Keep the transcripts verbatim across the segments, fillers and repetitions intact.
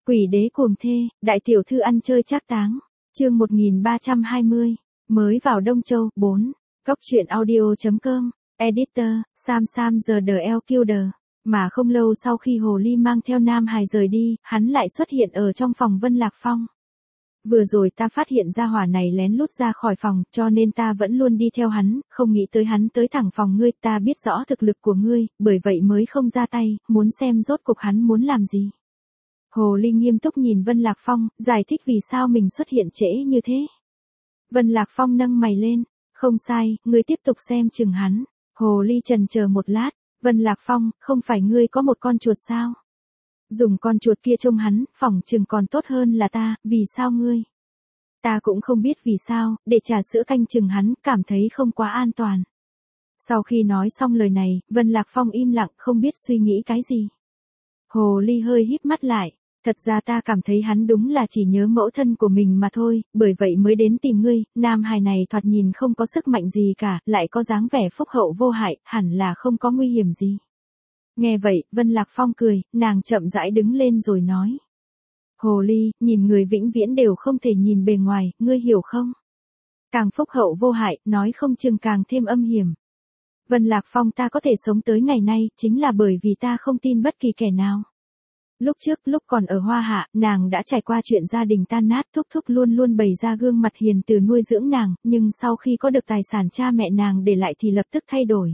Quỷ đế cuồng thê, đại tiểu thư ăn chơi trác táng. Chương một nghìn ba trăm hai mươi. Mới vào Đông Châu. bốn. Góc truyện audio chấm com. Editor, Sam Sam The El Killer. Mà không lâu sau khi Hồ Ly mang theo Nam Hải rời đi, hắn lại xuất hiện ở trong phòng Vân Lạc Phong. Vừa rồi ta phát hiện ra hỏa này lén lút ra khỏi phòng, cho nên ta vẫn luôn đi theo hắn, không nghĩ tới hắn tới thẳng phòng ngươi, ta biết rõ thực lực của ngươi, bởi vậy mới không ra tay, muốn xem rốt cục hắn muốn làm gì. Hồ Ly nghiêm túc nhìn Vân Lạc Phong, giải thích vì sao mình xuất hiện trễ như thế. Vân Lạc Phong nâng mày lên, không sai, ngươi tiếp tục xem chừng hắn. Hồ Ly chần chờ một lát, Vân Lạc Phong, không phải ngươi có một con chuột sao? Dùng con chuột kia trông hắn, phỏng chừng còn tốt hơn là ta, vì sao ngươi? Ta cũng không biết vì sao, để trà sữa canh chừng hắn, cảm thấy không quá an toàn. Sau khi nói xong lời này, Vân Lạc Phong im lặng không biết suy nghĩ cái gì. Hồ Ly hơi híp mắt lại, thật ra ta cảm thấy hắn đúng là chỉ nhớ mẫu thân của mình mà thôi, bởi vậy mới đến tìm ngươi, Nam Hải này thoạt nhìn không có sức mạnh gì cả, lại có dáng vẻ phúc hậu vô hại, hẳn là không có nguy hiểm gì. Nghe vậy, Vân Lạc Phong cười, nàng chậm rãi đứng lên rồi nói. Hồ Ly, nhìn người vĩnh viễn đều không thể nhìn bề ngoài, ngươi hiểu không? Càng phúc hậu vô hại, nói không chừng càng thêm âm hiểm. Vân Lạc Phong ta có thể sống tới ngày nay, chính là bởi vì ta không tin bất kỳ kẻ nào. Lúc trước, lúc còn ở Hoa Hạ, nàng đã trải qua chuyện gia đình tan nát, thúc thúc luôn luôn bày ra gương mặt hiền từ nuôi dưỡng nàng, nhưng sau khi có được tài sản cha mẹ nàng để lại thì lập tức thay đổi.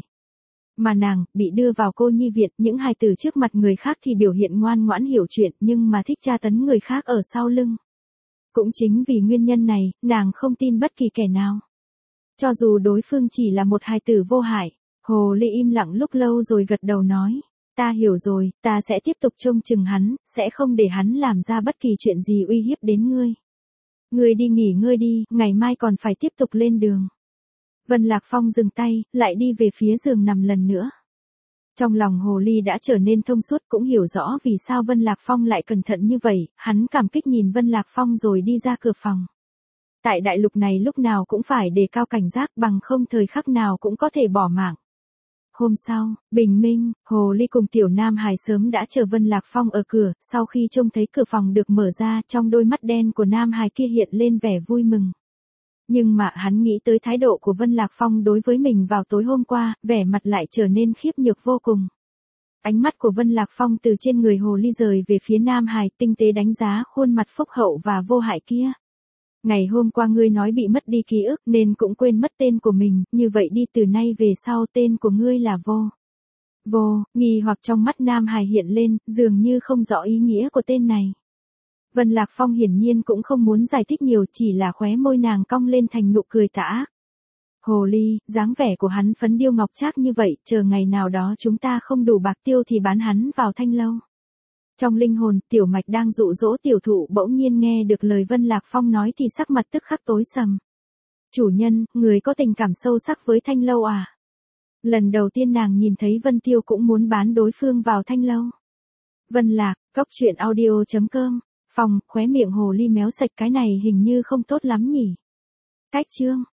Mà nàng, bị đưa vào cô nhi viện, những hài tử trước mặt người khác thì biểu hiện ngoan ngoãn hiểu chuyện, nhưng mà thích tra tấn người khác ở sau lưng. Cũng chính vì nguyên nhân này, nàng không tin bất kỳ kẻ nào. Cho dù đối phương chỉ là một hài tử vô hại. Hồ Ly im lặng lúc lâu rồi gật đầu nói. Ta hiểu rồi, ta sẽ tiếp tục trông chừng hắn, sẽ không để hắn làm ra bất kỳ chuyện gì uy hiếp đến ngươi. Ngươi đi nghỉ ngơi đi, ngày mai còn phải tiếp tục lên đường. Vân Lạc Phong dừng tay, lại đi về phía giường nằm lần nữa. Trong lòng Hồ Ly đã trở nên thông suốt, cũng hiểu rõ vì sao Vân Lạc Phong lại cẩn thận như vậy, hắn cảm kích nhìn Vân Lạc Phong rồi đi ra cửa phòng. Tại đại lục này lúc nào cũng phải đề cao cảnh giác, bằng không thời khắc nào cũng có thể bỏ mạng. Hôm sau, bình minh, Hồ Ly cùng Tiểu Nam Hải sớm đã chờ Vân Lạc Phong ở cửa, sau khi trông thấy cửa phòng được mở ra, trong đôi mắt đen của Nam Hải kia hiện lên vẻ vui mừng. Nhưng mà hắn nghĩ tới thái độ của Vân Lạc Phong đối với mình vào tối hôm qua, vẻ mặt lại trở nên khiếp nhược vô cùng. Ánh mắt của Vân Lạc Phong từ trên người Hồ Ly rời về phía Nam Hải, tinh tế đánh giá khuôn mặt phúc hậu và vô hại kia. Ngày hôm qua ngươi nói bị mất đi ký ức nên cũng quên mất tên của mình, như vậy đi từ nay về sau tên của ngươi là Vô. Vô, nghi hoặc trong mắt Nam Hải hiện lên, dường như không rõ ý nghĩa của tên này. Vân Lạc Phong hiển nhiên cũng không muốn giải thích nhiều, chỉ là khóe môi nàng cong lên thành nụ cười tà ác. Hồ Ly, dáng vẻ của hắn phấn điêu ngọc trác như vậy, chờ ngày nào đó chúng ta không đủ bạc tiêu thì bán hắn vào thanh lâu. Trong linh hồn, Tiểu Mạch đang dụ dỗ tiểu thụ bỗng nhiên nghe được lời Vân Lạc Phong nói thì sắc mặt tức khắc tối sầm. Chủ nhân, người có tình cảm sâu sắc với thanh lâu à? Lần đầu tiên nàng nhìn thấy Vân Tiêu cũng muốn bán đối phương vào thanh lâu. Vân Lạc, góc truyện audio chấm com. Phòng, khóe miệng Hồ Ly méo sạch, cái này hình như không tốt lắm nhỉ. Cách chương.